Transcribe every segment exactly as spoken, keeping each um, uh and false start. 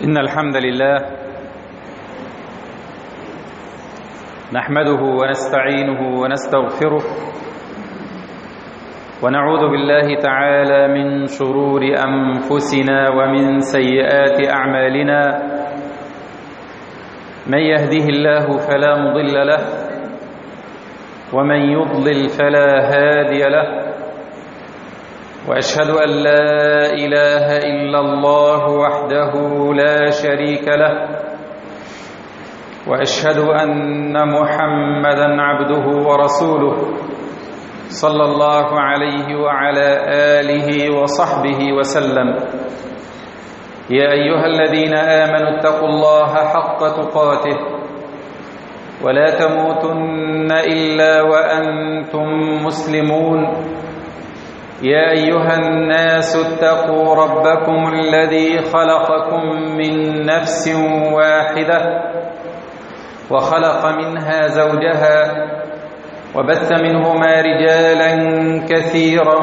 إن الحمد لله نحمده ونستعينه ونستغفره ونعوذ بالله تعالى من شرور أنفسنا ومن سيئات أعمالنا. من يهده الله فلا مضل له ومن يضلل فلا هادي له، وأشهد أن لا إله إلا الله وحده لا شريك له، وأشهد أن محمدًا عبده ورسوله صلى الله عليه وعلى آله وصحبه وسلم. يا أيها الذين آمنوا اتقوا الله حق تقاته ولا تموتن إلا وأنتم مسلمون. يا أيها الناس اتقوا ربكم الذي خلقكم من نفس واحدة وخلق منها زوجها وبث منهما رجالا كثيرا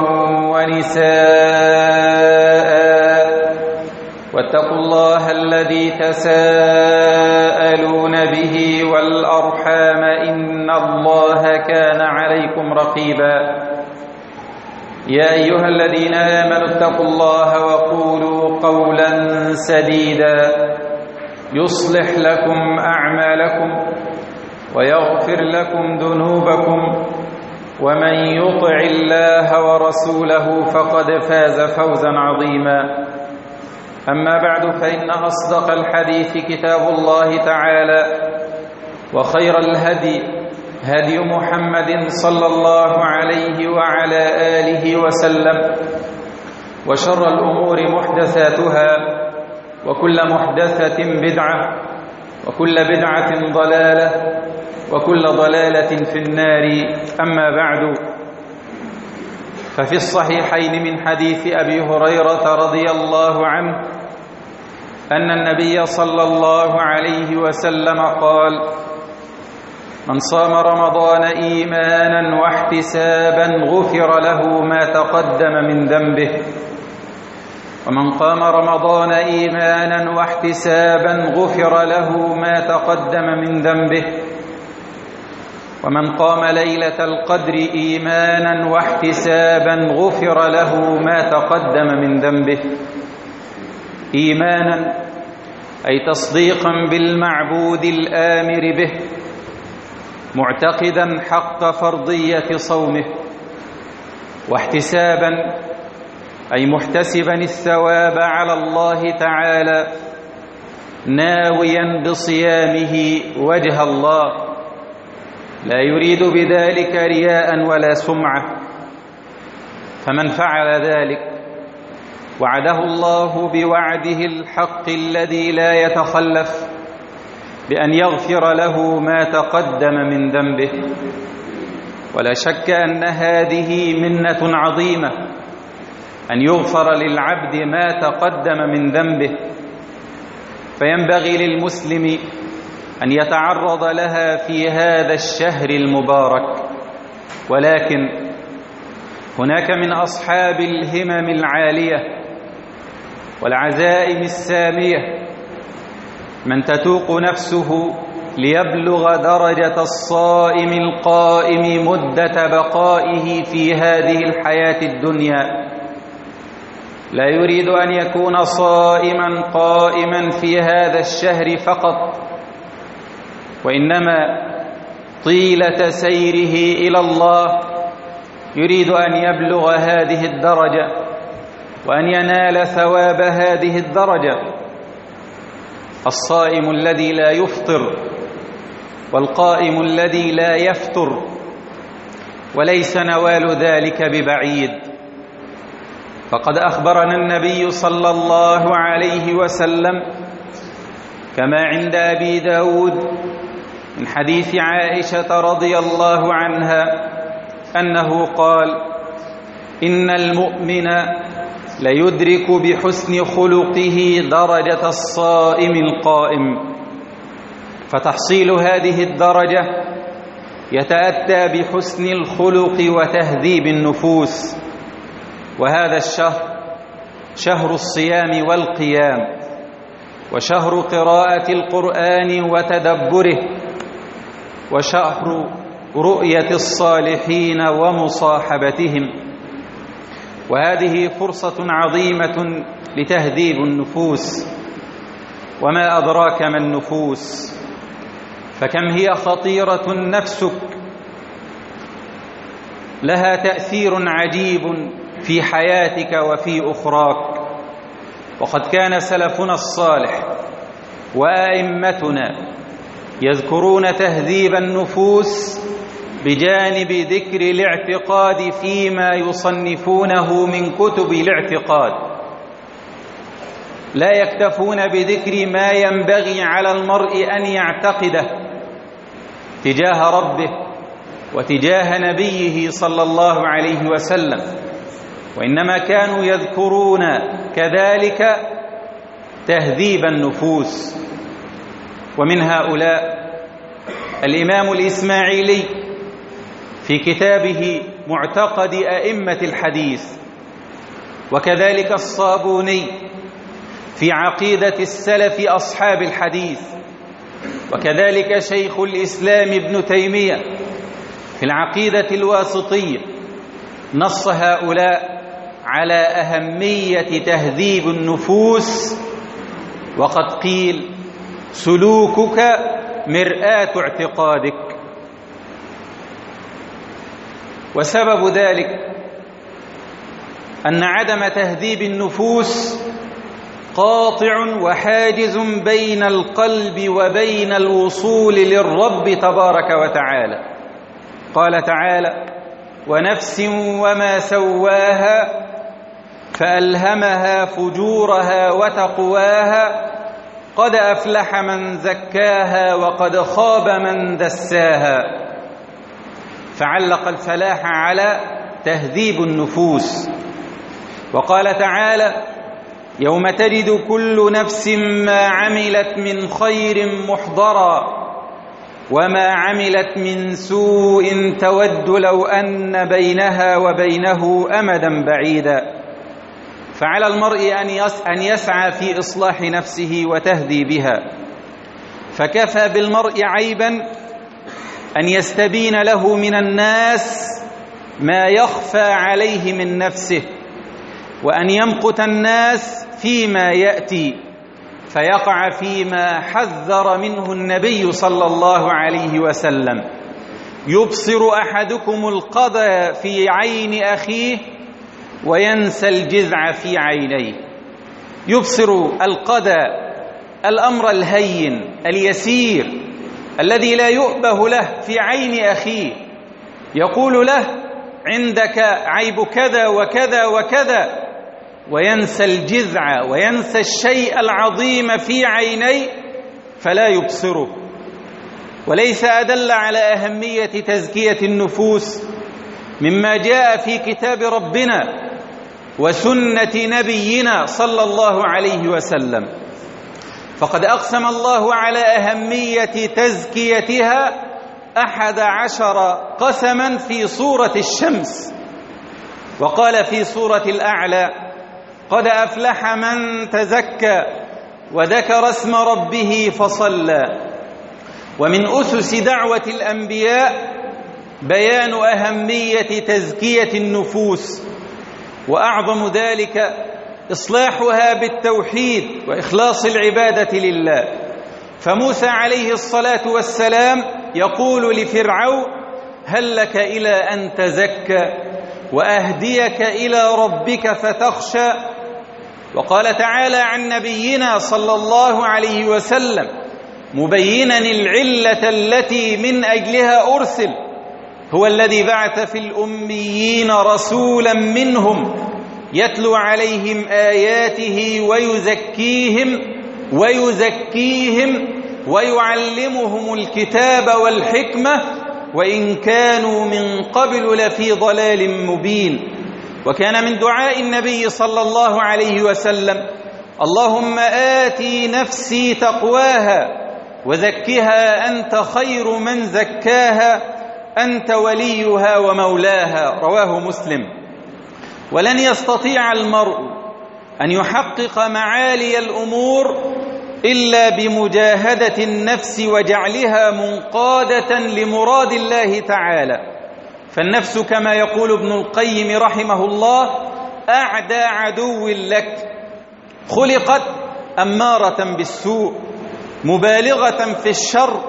ونساء، واتقوا الله الذي تساءلون به والأرحام إن الله كان عليكم رقيبا. يا أيها الذين آمنوا اتقوا الله وقولوا قولا سديدا يصلح لكم أعمالكم ويغفر لكم ذنوبكم، ومن يطع الله ورسوله فقد فاز فوزا عظيما. أما بعد، فإن أصدق الحديث كتاب الله تعالى، وخير الهدي هدي محمد صلى الله عليه وعلى آله وسلم، وشر الأمور محدثاتها، وكل محدثة بدعة، وكل بدعة ضلالة، وكل ضلالة في النار. أما بعد، ففي الصحيحين من حديث أبي هريرة رضي الله عنه أن النبي صلى الله عليه وسلم قال: من صام رمضان إيمانا واحتسابا غفر له ما تقدم من ذنبه، ومن قام رمضان إيمانا واحتسابا غفر له ما تقدم من ذنبه، ومن قام ليلة القدر إيمانا واحتسابا غفر له ما تقدم من ذنبه. إيمانا أي تصديقا بالمعبود الآمر به، معتقدا حق فرضية صومه، واحتسابا أي محتسبا الثواب على الله تعالى، ناويا بصيامه وجه الله، لا يريد بذلك رياء ولا سمعة. فمن فعل ذلك وعده الله بوعده الحق الذي لا يتخلف بأن يغفر له ما تقدم من ذنبه. ولا شك أن هذه منة عظيمة، أن يغفر للعبد ما تقدم من ذنبه، فينبغي للمسلم أن يتعرض لها في هذا الشهر المبارك. ولكن هناك من أصحاب الهمم العالية والعزائم السامية من تتوق نفسه ليبلغ درجة الصائم القائم مدة بقائه في هذه الحياة الدنيا، لا يريد أن يكون صائما قائما في هذا الشهر فقط، وإنما طيلة سيره إلى الله يريد أن يبلغ هذه الدرجة وأن ينال ثواب هذه الدرجة. الصائم الذي لا يفطر والقائم الذي لا يفتر، وليس نوال ذلك ببعيد. فقد أخبرنا النبي صلى الله عليه وسلم كما عند أبي داود من حديث عائشة رضي الله عنها أنه قال: إن المؤمن ليدرك بحسن خلقه درجة الصائم القائم. فتحصيل هذه الدرجة يتأتى بحسن الخلق وتهذيب النفوس. وهذا الشهر شهر الصيام والقيام، وشهر قراءة القرآن وتدبره، وشهر رؤية الصالحين ومصاحبتهم. وهذه فرصة عظيمة لتهذيب النفوس. وما أدراك ما النفوس؟ فكم هي خطيرة نفسك، لها تأثير عجيب في حياتك وفي أخراك. وقد كان سلفنا الصالح وأئمتنا يذكرون تهذيب النفوس بجانب ذكر الاعتقاد فيما يصنفونه من كتب الاعتقاد. لا يكتفون بذكر ما ينبغي على المرء أن يعتقده تجاه ربه وتجاه نبيه صلى الله عليه وسلم، وإنما كانوا يذكرون كذلك تهذيب النفوس. ومن هؤلاء الإمام الإسماعيلي في كتابه معتقد أئمة الحديث، وكذلك الصابوني في عقيدة السلف أصحاب الحديث، وكذلك شيخ الإسلام ابن تيمية في العقيدة الواسطية. نص هؤلاء على أهمية تهذيب النفوس، وقد قيل سلوكك مرآة اعتقادك. وسبب ذلك أن عدم تهذيب النفوس قاطع وحاجز بين القلب وبين الوصول للرب تبارك وتعالى. قال تعالى: ونفس وما سواها فألهمها فجورها وتقواها قد أفلح من زكاها وقد خاب من دساها. فعلق الفلاح على تهذيب النفوس. وقال تعالى: يوم تجد كل نفس ما عملت من خير محضرا وما عملت من سوء تود لو أن بينها وبينه أمدا بعيدا. فعلى المرء أن يسعى في إصلاح نفسه وتهذيبها. فكفى بالمرء عيبا أن يستبين له من الناس ما يخفى عليه من نفسه، وأن يمقت الناس فيما يأتي فيقع فيما حذر منه النبي صلى الله عليه وسلم. يبصر أحدكم القضى في عين أخيه وينسى الجذع في عينيه. يبصر القضى، الأمر الهين اليسير الذي لا يؤبه له في عين أخيه، يقول له: عندك عيب كذا وكذا وكذا، وينسى الجذع وينسى الشيء العظيم في عينيه فلا يبصره. وليس أدل على أهمية تزكية النفوس مما جاء في كتاب ربنا وسنة نبينا صلى الله عليه وسلم. فقد أقسم الله على أهمية تزكيتها أحد عشر قسما في سورة الشمس. وقال في سورة الأعلى: قد أفلح من تزكى وذكر اسم ربه فصلى. ومن أسس دعوة الأنبياء بيان أهمية تزكية النفوس، وأعظم ذلك إصلاحها بالتوحيد وإخلاص العبادة لله. فموسى عليه الصلاة والسلام يقول لفرعون: هل لك إلى أن تزكى وأهديك إلى ربك فتخشى. وقال تعالى عن نبينا صلى الله عليه وسلم مبينا العلة التي من أجلها أرسل: هو الذي بعث في الأميين رسولا منهم يتلو عليهم آياته ويزكيهم ويزكيهم ويعلمهم الكتاب والحكمة وإن كانوا من قبل لفي ضلال مبين. وكان من دعاء النبي صلى الله عليه وسلم: اللهم آتي نفسي تقواها وزكها أنت خير من زكاها أنت وليها ومولاها. رواه مسلم. ولن يستطيع المرء أن يحقق معالي الأمور إلا بمجاهدة النفس وجعلها منقادة لمراد الله تعالى. فالنفس كما يقول ابن القيم رحمه الله أعدى عدو لك، خلقت أمارة بالسوء مبالغة في الشر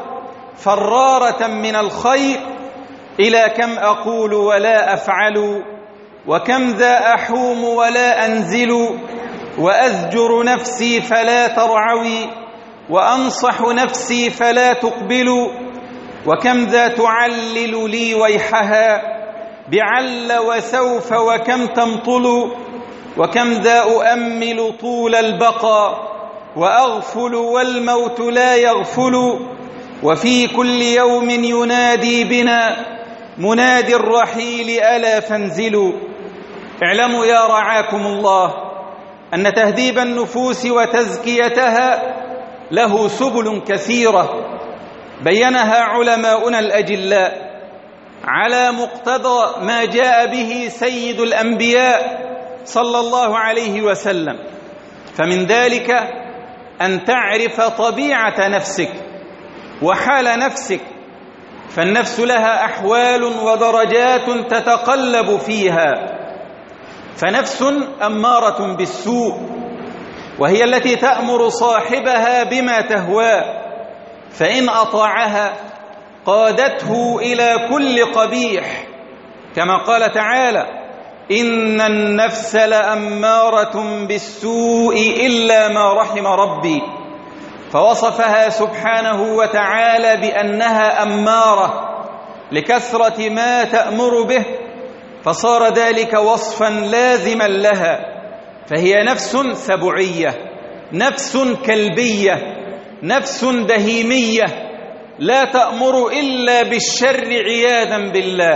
فرارة من الخير. إلى كم أقول ولا أفعل، وكم ذا أحوم ولا أنزل، وأزجر نفسي فلا ترعوي، وأنصح نفسي فلا تقبل، وكم ذا تعلل لي ويحها بعل وسوف وكم تمطل، وكم ذا أؤمل طول البقاء وأغفل والموت لا يغفل، وفي كل يوم ينادي بنا منادي الرحيل ألا فانزلوا. اعلموا يا رعاكم الله أن تهذيب النفوس وتزكيتها له سبل كثيرة بينها علماؤنا الأجلاء على مقتضى ما جاء به سيد الأنبياء صلى الله عليه وسلم. فمن ذلك أن تعرف طبيعة نفسك وحال نفسك، فالنفس لها أحوال ودرجات تتقلب فيها. فنفس أمارة بالسوء، وهي التي تأمر صاحبها بما تهواه، فإن أطاعها قادته إلى كل قبيح، كما قال تعالى: إن النفس لأمارة بالسوء إلا ما رحم ربي. فوصفها سبحانه وتعالى بأنها أمارة لكثرة ما تأمر به، فصار ذلك وصفا لازما لها. فهي نفس سبعية، نفس كلبية، نفس بهيمية، لا تأمر إلا بالشر عياذا بالله.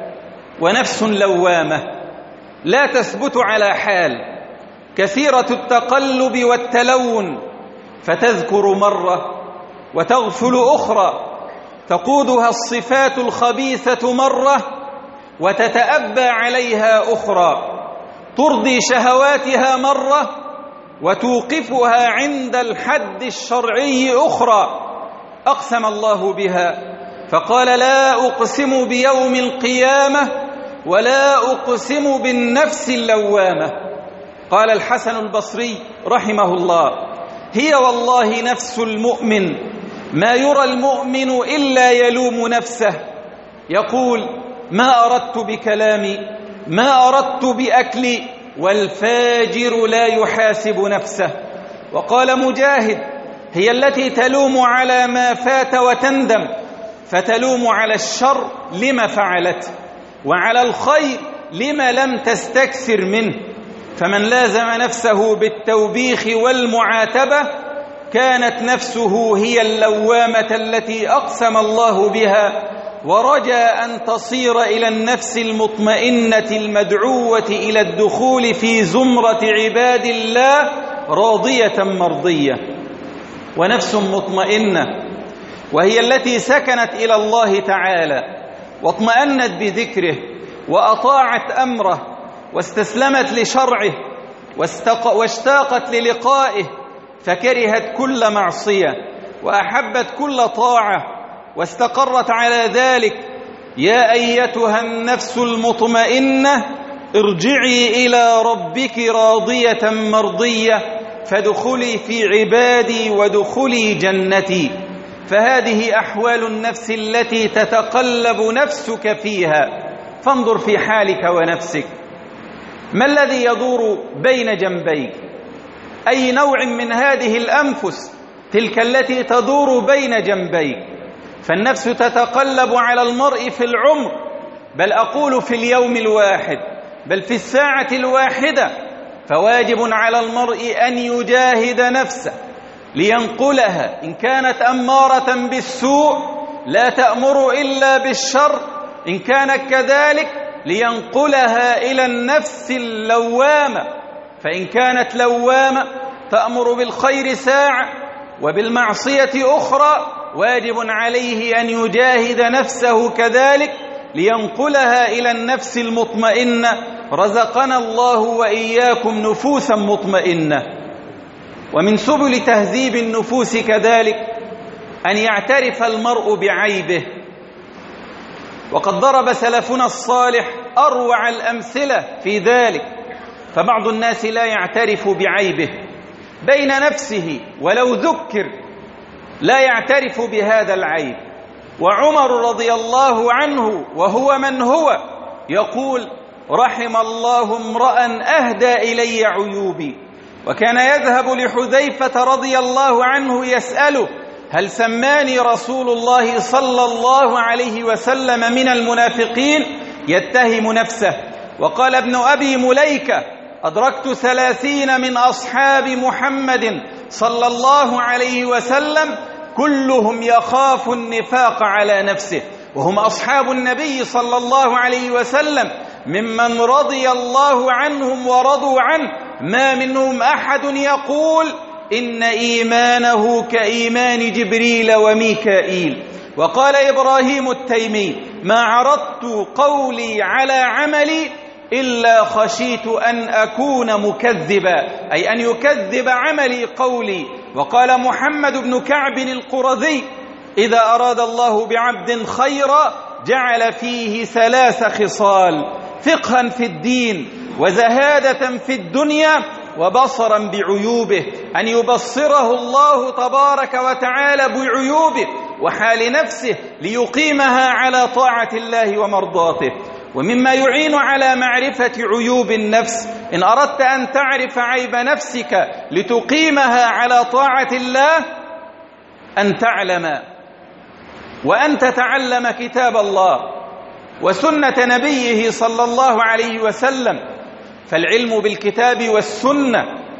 ونفس لوامة لا تثبت على حال، كثيرة التقلب والتلون، فتذكر مرة وتغفل أخرى، تقودها الصفات الخبيثة مرة وتتأبى عليها أخرى، ترضي شهواتها مرة وتوقفها عند الحد الشرعي أخرى. أقسم الله بها فقال: لا أقسم بيوم القيامة ولا أقسم بالنفس اللوامة. قال الحسن البصري رحمه الله: هي والله نفس المؤمن ما يرى المؤمن إلا يلوم نفسه، يقول: ما أردت بكلامي، ما أردت بأكلي، والفاجر لا يحاسب نفسه. وقال مجاهد: هي التي تلوم على ما فات وتندم، فتلوم على الشر لما فعلت، وعلى الخير لما لم تستكثر منه. فمن لازم نفسه بالتوبيخ والمعاتبة كانت نفسه هي اللوامة التي أقسم الله بها، ورجى أن تصير إلى النفس المطمئنة المدعوة إلى الدخول في زمرة عباد الله راضية مرضية. ونفس مطمئنة وهي التي سكنت إلى الله تعالى واطمأنت بذكره وأطاعت أمره واستسلمت لشرعه واشتاقت للقائه، فكرهت كل معصية وأحبت كل طاعة واستقرت على ذلك. يا أيتها النفس المطمئنة ارجعي إلى ربك راضية مرضية فادخلي في عبادي وادخلي جنتي. فهذه أحوال النفس التي تتقلب نفسك فيها. فانظر في حالك ونفسك، ما الذي يدور بين جنبيك؟ أي نوع من هذه الأنفس تلك التي تدور بين جنبيك؟ فالنفس تتقلب على المرء في العمر، بل أقول في اليوم الواحد، بل في الساعة الواحدة. فواجب على المرء أن يجاهد نفسه لينقلها، إن كانت أمارة بالسوء لا تأمر إلا بالشر، إن كانت كذلك لينقلها إلى النفس اللوامة. فإن كانت لوامة تأمر بالخير ساعة وبالمعصية أخرى، واجب عليه أن يجاهد نفسه كذلك لينقلها إلى النفس المطمئنة. رزقنا الله وإياكم نفوسا مطمئنة. ومن سبل تهذيب النفوس كذلك أن يعترف المرء بعيبه، وقد ضرب سلفنا الصالح أروع الأمثلة في ذلك. فبعض الناس لا يعترف بعيبه بين نفسه ولو ذكر لا يعترف بهذا العيب. وعمر رضي الله عنه وهو من هو يقول: رحم الله امرأ أهدى إلي عيوبي. وكان يذهب لحذيفة رضي الله عنه يسأله: هل سماني رسول الله صلى الله عليه وسلم من المنافقين؟ يتهم نفسه. وقال ابن أبي مليكة: أدركت ثلاثين من أصحاب محمد صلى الله عليه وسلم كلهم يخاف النفاق على نفسه، وهم أصحاب النبي صلى الله عليه وسلم ممن رضي الله عنهم ورضوا عنه، ما منهم أحد يقول إن إيمانه كإيمان جبريل وميكائيل. وقال إبراهيم التيمي: ما عرضت قولي على عملي إلا خشيت أن أكون مكذبا، أي أن يكذب عملي قولي. وقال محمد بن كعب القرظي: إذا أراد الله بعبد خيرا جعل فيه ثلاث خصال: فقها في الدين، وزهادة في الدنيا، وبصرا بعيوبه، أن يبصره الله تبارك وتعالى بعيوبه وحال نفسه ليقيمها على طاعة الله ومرضاته. ومما يعين على معرفة عيوب النفس، إن أردت أن تعرف عيب نفسك لتقيمها على طاعة الله، أن تعلم وأن تتعلم كتاب الله وسنة نبيه صلى الله عليه وسلم. فالعلم بالكتاب والسنة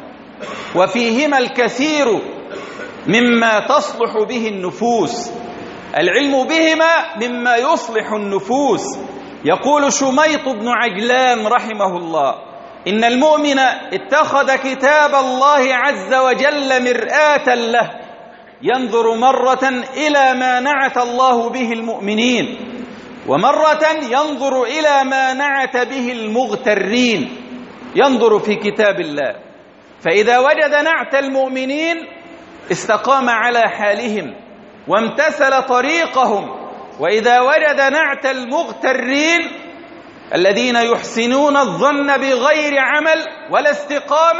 وفيهما الكثير مما تصلح به النفوس، العلم بهما مما يصلح النفوس. يقول شميط بن عجلان رحمه الله: إن المؤمن اتخذ كتاب الله عز وجل مرآة له، ينظر مرة إلى ما نعت الله به المؤمنين، ومرة ينظر إلى ما نعت به المغترين. ينظر في كتاب الله، فإذا وجد نعت المؤمنين استقام على حالهم وامتثل طريقهم، وإذا وجد نعت المغترين الذين يحسنون الظن بغير عمل ولا استقامة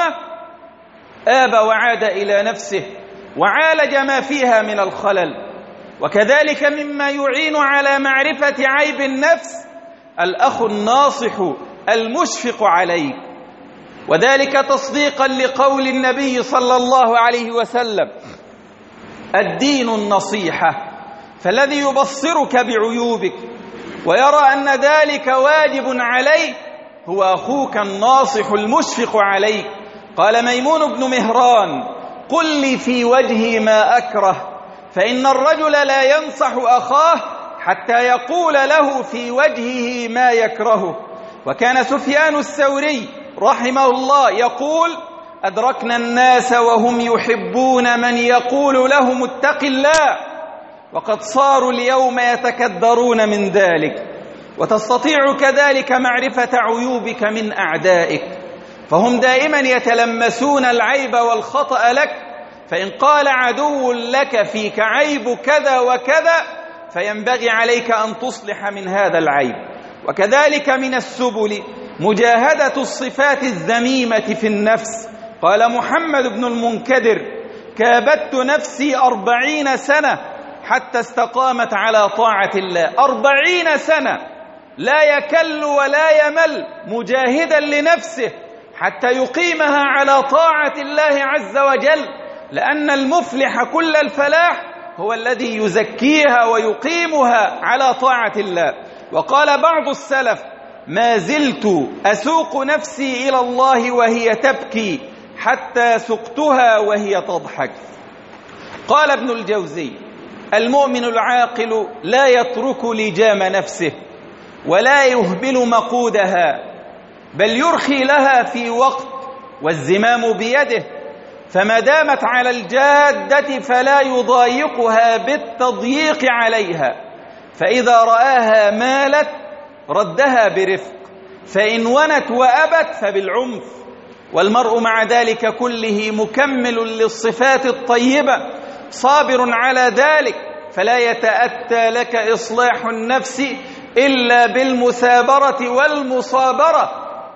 آب وعاد إلى نفسه وعالج ما فيها من الخلل. وكذلك مما يعين على معرفة عيب النفس الأخ الناصح المشفق عليك، وذلك تصديقا لقول النبي صلى الله عليه وسلم: الدين النصيحة. فالذي يبصرك بعيوبك ويرى أن ذلك واجب عليه هو أخوك الناصح المشفق عليك. قال ميمون بن مهران: قل لي في وجهي ما أكره، فإن الرجل لا ينصح أخاه حتى يقول له في وجهه ما يكرهه. وكان سفيان الثوري رحمه الله يقول: أدركنا الناس وهم يحبون من يقول لهم اتق الله، وقد صاروا اليوم يتكدرون من ذلك. وتستطيع كذلك معرفة عيوبك من أعدائك، فهم دائما يتلمسون العيب والخطأ لك، فإن قال عدو لك فيك عيب كذا وكذا فينبغي عليك أن تصلح من هذا العيب. وكذلك من السبل مجاهدة الصفات الذميمة في النفس. قال محمد بن المنكدر: كابدت نفسي أربعين سنة حتى استقامت على طاعة الله. أربعين سنة لا يكل ولا يمل مجاهدا لنفسه حتى يقيمها على طاعة الله عز وجل، لأن المفلح كل الفلاح هو الذي يزكيها ويقيمها على طاعة الله. وقال بعض السلف: ما زلت أسوق نفسي إلى الله وهي تبكي حتى سقتها وهي تضحك. قال ابن الجوزي: المؤمن العاقل لا يترك لجام نفسه ولا يهبل مقودها، بل يرخي لها في وقت والزمام بيده، فما دامت على الجادة فلا يضايقها بالتضييق عليها، فإذا رآها مالت ردها برفق، فإن ونت وأبت فبالعنف. والمرء مع ذلك كله مكمل للصفات الطيبة صابر على ذلك، فلا يتأتى لك إصلاح النفس إلا بالمثابرة والمصابرة.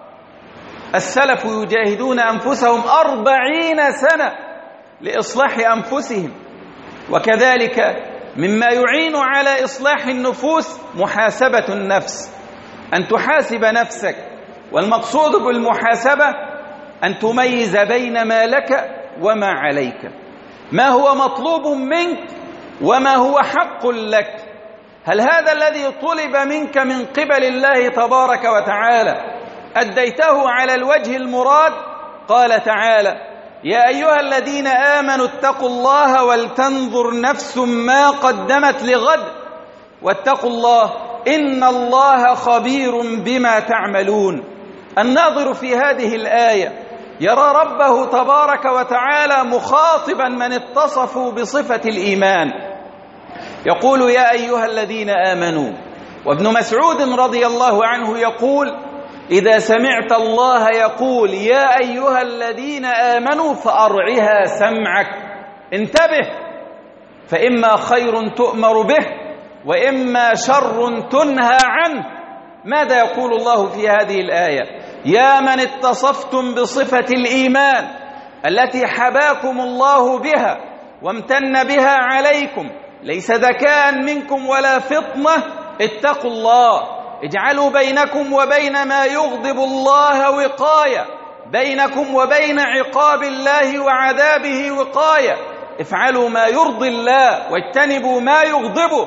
السلف يجاهدون أنفسهم أربعين سنة لإصلاح أنفسهم. وكذلك مما يعين على إصلاح النفوس محاسبة النفس، أن تحاسب نفسك. والمقصود بالمحاسبة أن تميز بين ما لك وما عليك، ما هو مطلوب منك وما هو حق لك. هل هذا الذي طلب منك من قبل الله تبارك وتعالى أديته على الوجه المراد؟ قال تعالى: يا أيها الذين آمنوا اتقوا الله ولتنظر نفس ما قدمت لغد واتقوا الله إن الله خبير بما تعملون. الناظر في هذه الآية يرى ربه تبارك وتعالى مخاطبا من اتصفوا بصفة الإيمان، يقول: يا أيها الذين آمنوا. وابن مسعود رضي الله عنه يقول: إذا سمعت الله يقول يا أيها الذين آمنوا فأرعها سمعك، انتبه، فإما خير تؤمر به وإما شر تنهى عنه. ماذا يقول الله في هذه الآية؟ يا من اتصفتم بصفة الإيمان التي حباكم الله بها وامتن بها عليكم، ليس ذكاء منكم ولا فطنة، اتقوا الله، اجعلوا بينكم وبين ما يغضب الله وقاية، بينكم وبين عقاب الله وعذابه وقاية، افعلوا ما يرضي الله واجتنبوا ما يغضبه.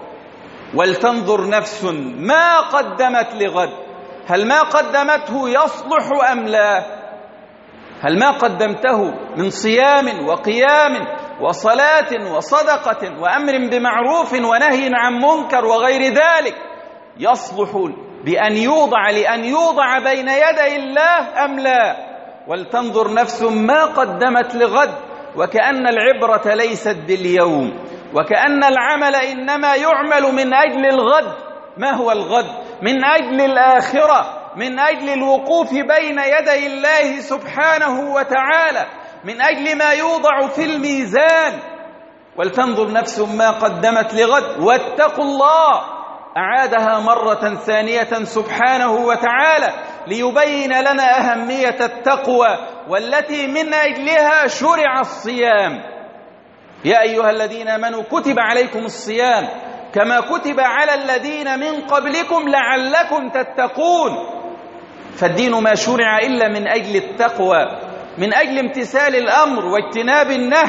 ولتنظر نفس ما قدمت لغد، هل ما قدمته يصلح أم لا؟ هل ما قدمته من صيام وقيام وصلاة وصدقة وأمر بمعروف ونهي عن منكر وغير ذلك يصلح بأن يوضع لأن يوضع بين يدي الله أم لا؟ ولتنظر نفس ما قدمت لغد، وكأن العبرة ليست باليوم، وكأن العمل إنما يعمل من أجل الغد. ما هو الغد؟ من أجل الآخرة، من أجل الوقوف بين يدي الله سبحانه وتعالى، من أجل ما يوضع في الميزان. ولتنظر نفس ما قدمت لغد واتقوا الله، أعادها مرة ثانية سبحانه وتعالى ليبين لنا أهمية التقوى والتي من أجلها شرع الصيام. يا أيها الذين آمنوا كتب عليكم الصيام كما كتب على الذين من قبلكم لعلكم تتقون. فالدين ما شرع إلا من أجل التقوى، من أجل امتثال الأمر واجتناب النهي.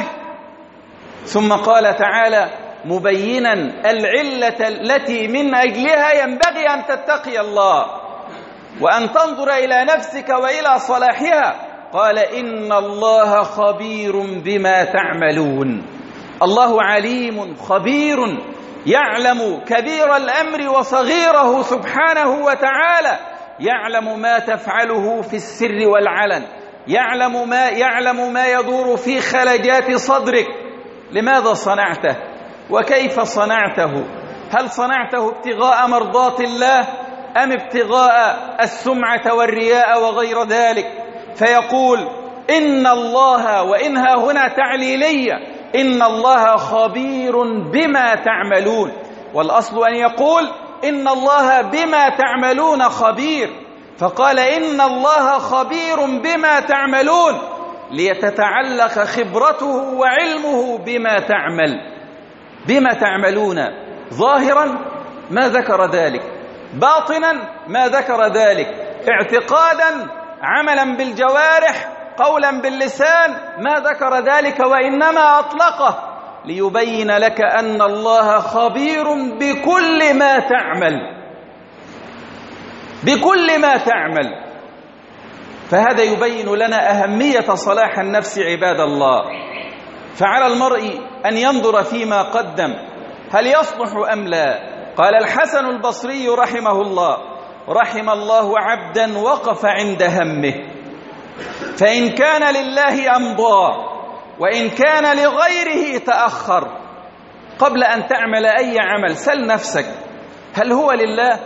ثم قال تعالى مبينا العلة التي من أجلها ينبغي أن تتقي الله وأن تنظر إلى نفسك وإلى صلاحها. قال إن الله خبير بما تعملون. الله عليم خبير، يعلم كبير الأمر وصغيره سبحانه وتعالى، يعلم ما تفعله في السر والعلن، يعلم ما يعلم ما يدور في خلجات صدرك. لماذا صنعته؟ وكيف صنعته؟ هل صنعته ابتغاء مرضات الله أم ابتغاء السمعة والرياء وغير ذلك؟ فيقول إن الله، وإنها هنا تعليلية، إن الله خبير بما تعملون. والأصل أن يقول إن الله بما تعملون خبير، فقال إن الله خبير بما تعملون ليتتعلق خبرته وعلمه بما تعمل. بما تعملون ظاهرا ما ذكر ذلك، باطنا ما ذكر ذلك، اعتقادا عملا بالجوارح قولا باللسان ما ذكر ذلك، وإنما أطلقه ليبين لك أن الله خبير بكل ما تعمل، بكل ما تعمل. فهذا يبين لنا أهمية صلاح النفس عباد الله. فعلى المرء أن ينظر فيما قدم هل يصلح أم لا. قال الحسن البصري رحمه الله: رحم الله عبدا وقف عند همه، فإن كان لله أمضى وإن كان لغيره تأخر. قبل أن تعمل أي عمل سل نفسك هل هو لله؟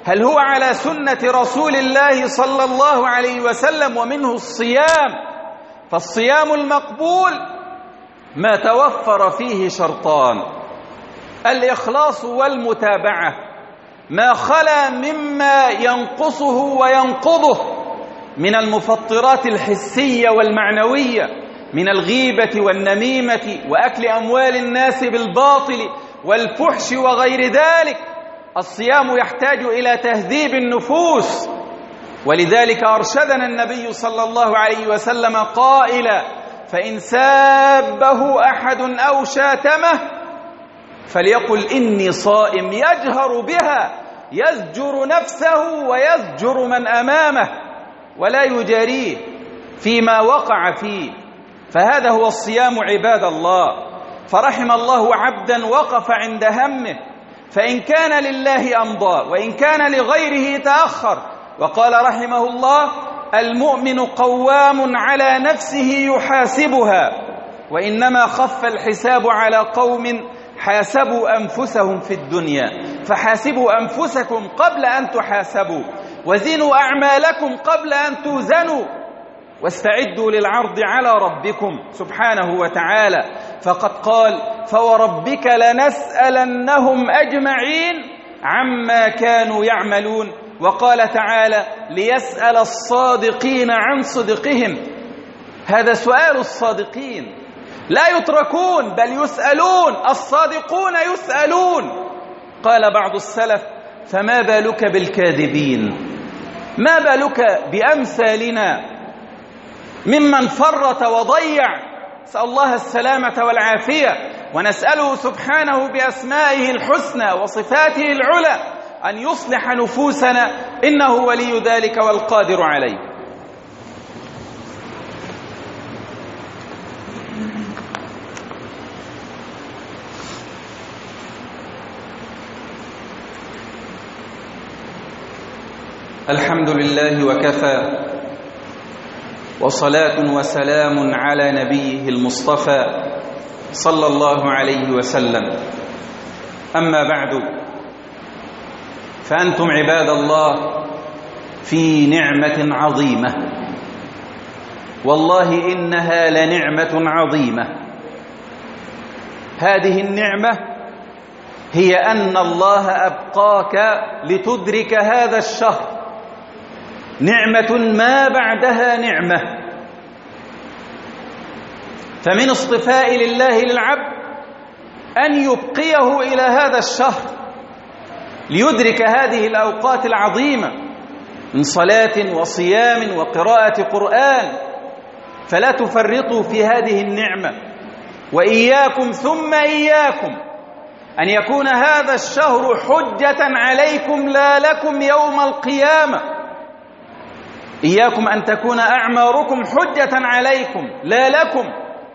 هل هو على سنة رسول الله صلى الله عليه وسلم؟ ومنه الصيام. فالصيام المقبول ما توفر فيه شرطان: الإخلاص والمتابعة، ما خلا مما ينقصه وينقضه من المفطرات الحسية والمعنوية، من الغيبة والنميمة وأكل أموال الناس بالباطل والفحش وغير ذلك. الصيام يحتاج إلى تهذيب النفوس، ولذلك أرشدنا النبي صلى الله عليه وسلم قائلا: فإن سابه أحد أو شاتمه فليقل إني صائم، يجهر بها، يزجر نفسه ويزجر من أمامه ولا يجاريه فيما وقع فيه. فهذا هو الصيام عباد الله. فرحم الله عبدا وقف عند همه، فإن كان لله أمضى وإن كان لغيره تأخر. وقال رحمه الله: المؤمن قوام على نفسه يحاسبها، وإنما خف الحساب على قوم حاسبوا أنفسهم في الدنيا. فحاسبوا أنفسكم قبل أن تحاسبوا، وزنوا أعمالكم قبل أن توزنوا، واستعدوا للعرض على ربكم سبحانه وتعالى. فقد قال: فوربك لنسألنهم أجمعين عما كانوا يعملون. وقال تعالى: ليسأل الصادقين عن صدقهم. هذا سؤال الصادقين، لا يتركون بل يسألون، الصادقون يسألون. قال بعض السلف: فما بالك بالكاذبين؟ ما بالك بأمثالنا ممن فرط وضيع؟ نسأل الله السلامة والعافية، ونسأله سبحانه بأسمائه الحسنى وصفاته العلى أن يصلح نفوسنا، إنه ولي ذلك والقادر عليه. الحمد لله وكفى، وصلاة وسلام على نبيه المصطفى صلى الله عليه وسلم. أما بعد، فأنتم عباد الله في نعمة عظيمة، والله إنها لنعمة عظيمة. هذه النعمة هي أن الله أبقاك لتدرك هذا الشهر، نعمة ما بعدها نعمة. فمن اصطفاء لله للعبد أن يبقيه إلى هذا الشهر ليدرك هذه الأوقات العظيمة من صلاة وصيام وقراءة قرآن. فلا تفرطوا في هذه النعمة، وإياكم ثم إياكم أن يكون هذا الشهر حجة عليكم لا لكم يوم القيامة. إياكم أن تكون أعماركم حجة عليكم لا لكم.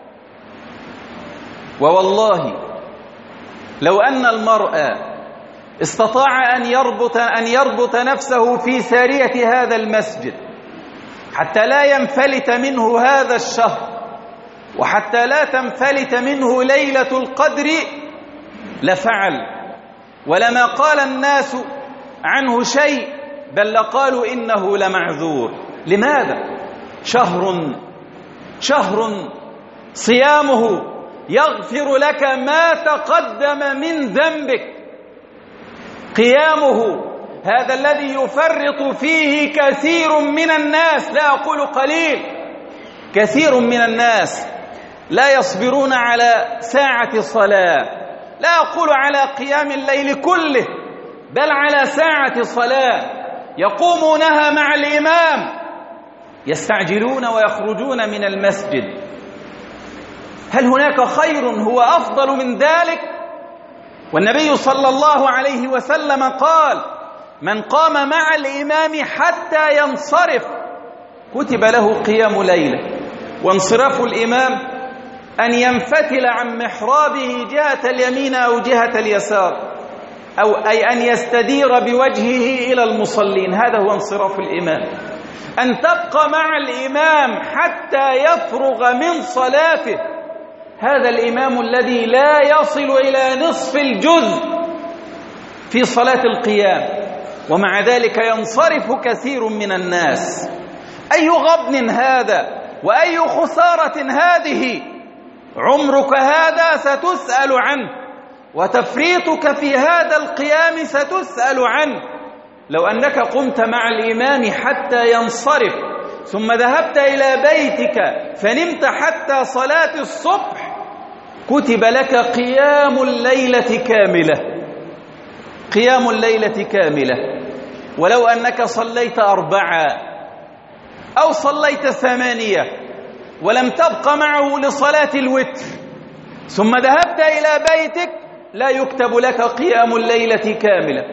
ووالله لو أن المرء استطاع أن يربط, أن يربط نفسه في سارية هذا المسجد حتى لا ينفلت منه هذا الشهر، وحتى لا تنفلت منه ليلة القدر، لفعل، ولما قال الناس عنه شيء، بل لقالوا إنه لمعذور. لماذا؟ شهر شهر صيامه يغفر لك ما تقدم من ذنبك. قيامه هذا الذي يفرط فيه كثير من الناس، لا أقول قليل، كثير من الناس لا يصبرون على ساعة صلاة، لا أقول على قيام الليل كله، بل على ساعة صلاة يقومونها مع الإمام، يستعجلون ويخرجون من المسجد. هل هناك خير هو أفضل من ذلك؟ والنبي صلى الله عليه وسلم قال: من قام مع الإمام حتى ينصرف كتب له قيام ليلة. وانصراف الإمام أن ينفتل عن محرابه جهة اليمين أو جهة اليسار، أو أي أن يستدير بوجهه إلى المصلين. هذا هو انصراف الإمام. أن تبقى مع الإمام حتى يفرغ من صلاته، هذا الإمام الذي لا يصل إلى نصف الجزء في صلاة القيام. ومع ذلك ينصرف كثير من الناس. أي غبن هذا وأي خسارة هذه! عمرك هذا ستسأل عنه، وتفريطك في هذا القيام ستسأل عنه. لو أنك قمت مع الإمام حتى ينصرف ثم ذهبت إلى بيتك فنمت حتى صلاة الصبح كتب لك قيام الليلة كاملة، قيام الليلة كاملة. ولو أنك صليت أربعة أو صليت ثمانية ولم تبق معه لصلاة الوتر ثم ذهبت إلى بيتك لا يكتب لك قيام الليلة كاملة،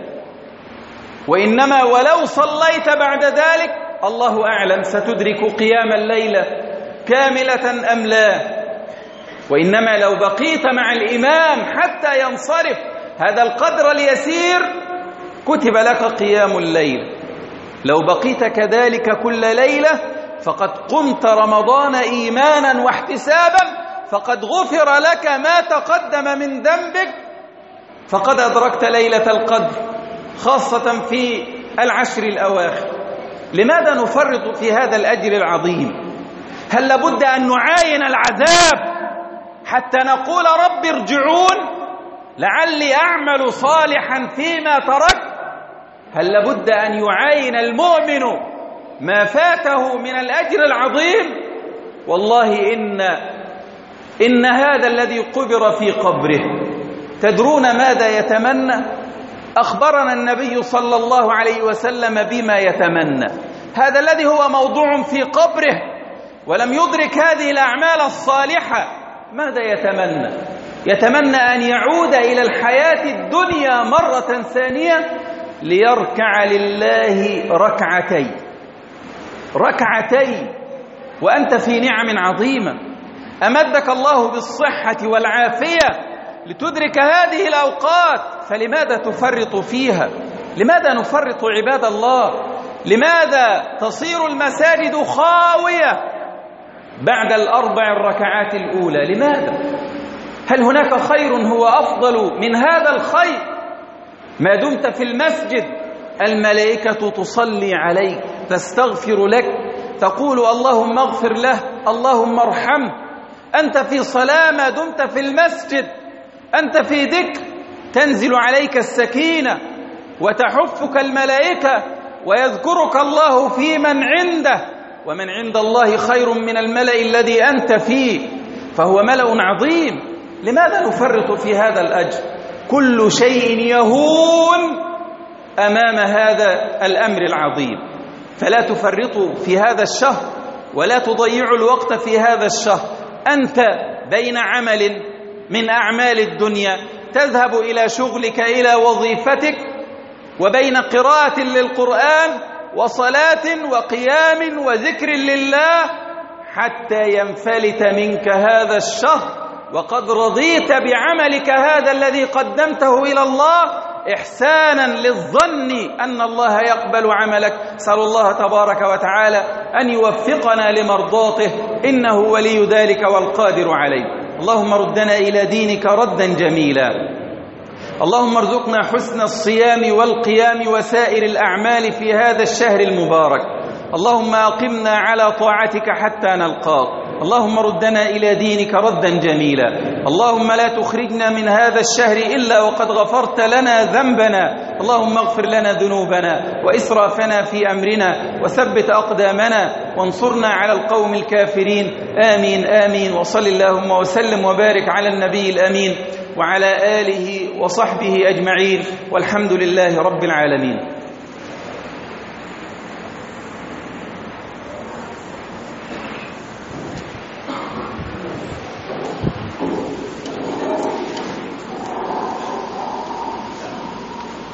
وإنما ولو صليت بعد ذلك الله أعلم ستدرك قيام الليلة كاملة أم لا. وإنما لو بقيت مع الإمام حتى ينصرف هذا القدر اليسير كتب لك قيام الليل. لو بقيت كذلك كل ليلة فقد قمت رمضان إيمانا واحتسابا، فقد غفر لك ما تقدم من ذنبك، فقد أدركت ليلة القدر خاصة في العشر الأواخر. لماذا نفرط في هذا الأجر العظيم؟ هل لابد أن نعاين العذاب حتى نقول رب ارجعون لعلي أعمل صالحا فيما تركت؟ هل لابد أن يعاين المؤمن ما فاته من الأجر العظيم؟ والله إن إن هذا الذي قبر في قبره تدرون ماذا يتمنى؟ أخبرنا النبي صلى الله عليه وسلم بما يتمنى. هذا الذي هو موضوع في قبره ولم يدرك هذه الأعمال الصالحة ماذا يتمنى؟ يتمنى أن يعود إلى الحياة الدنيا مرة ثانية ليركع لله ركعتين ركعتين وأنت في نعم عظيمة. أمدك الله بالصحة والعافية لتدرك هذه الأوقات، فلماذا تفرط فيها؟ لماذا نفرط عباد الله؟ لماذا تصير المساجد خاوية بعد الأربع الركعات الأولى؟ لماذا؟ هل هناك خير هو أفضل من هذا الخير؟ ما دمت في المسجد الملائكة تصلي عليك، تستغفر لك، تقول اللهم اغفر له، اللهم ارحمه. أنت في صلاة ما دمت في المسجد، أنت في ذكر، تنزل عليك السكينة وتحفك الملائكة ويذكرك الله في من عنده، ومن عند الله خير من الملأ الذي أنت فيه، فهو ملأ عظيم. لماذا نفرط في هذا الأجر؟ كل شيء يهون أمام هذا الأمر العظيم. فلا تفرطوا في هذا الشهر ولا تضيعوا الوقت في هذا الشهر. أنت بين عمل من أعمال الدنيا تذهب إلى شغلك إلى وظيفتك، وبين قراءة للقرآن وصلاة وقيام وذكر لله حتى ينفلت منك هذا الشهر وقد رضيت بعملك هذا الذي قدمته إلى الله إحسانا للظن أن الله يقبل عملك. أسأل الله تبارك وتعالى أن يوفقنا لمرضاته، إنه ولي ذلك والقادر عليه. اللهم ردنا إلى دينك ردا جميلا. اللهم ارزقنا حسن الصيام والقيام وسائر الأعمال في هذا الشهر المبارك. اللهم أقمنا على طاعتك حتى نلقاك. اللهم ردنا إلى دينك ردا جميلا. اللهم لا تخرجنا من هذا الشهر إلا وقد غفرت لنا ذنبنا. اللهم اغفر لنا ذنوبنا وإسرافنا في أمرنا وثبت أقدامنا وانصرنا على القوم الكافرين. آمين آمين. وصل اللهم وسلم وبارك على النبي الأمين وعلى آله وصحبه أجمعين، والحمد لله رب العالمين.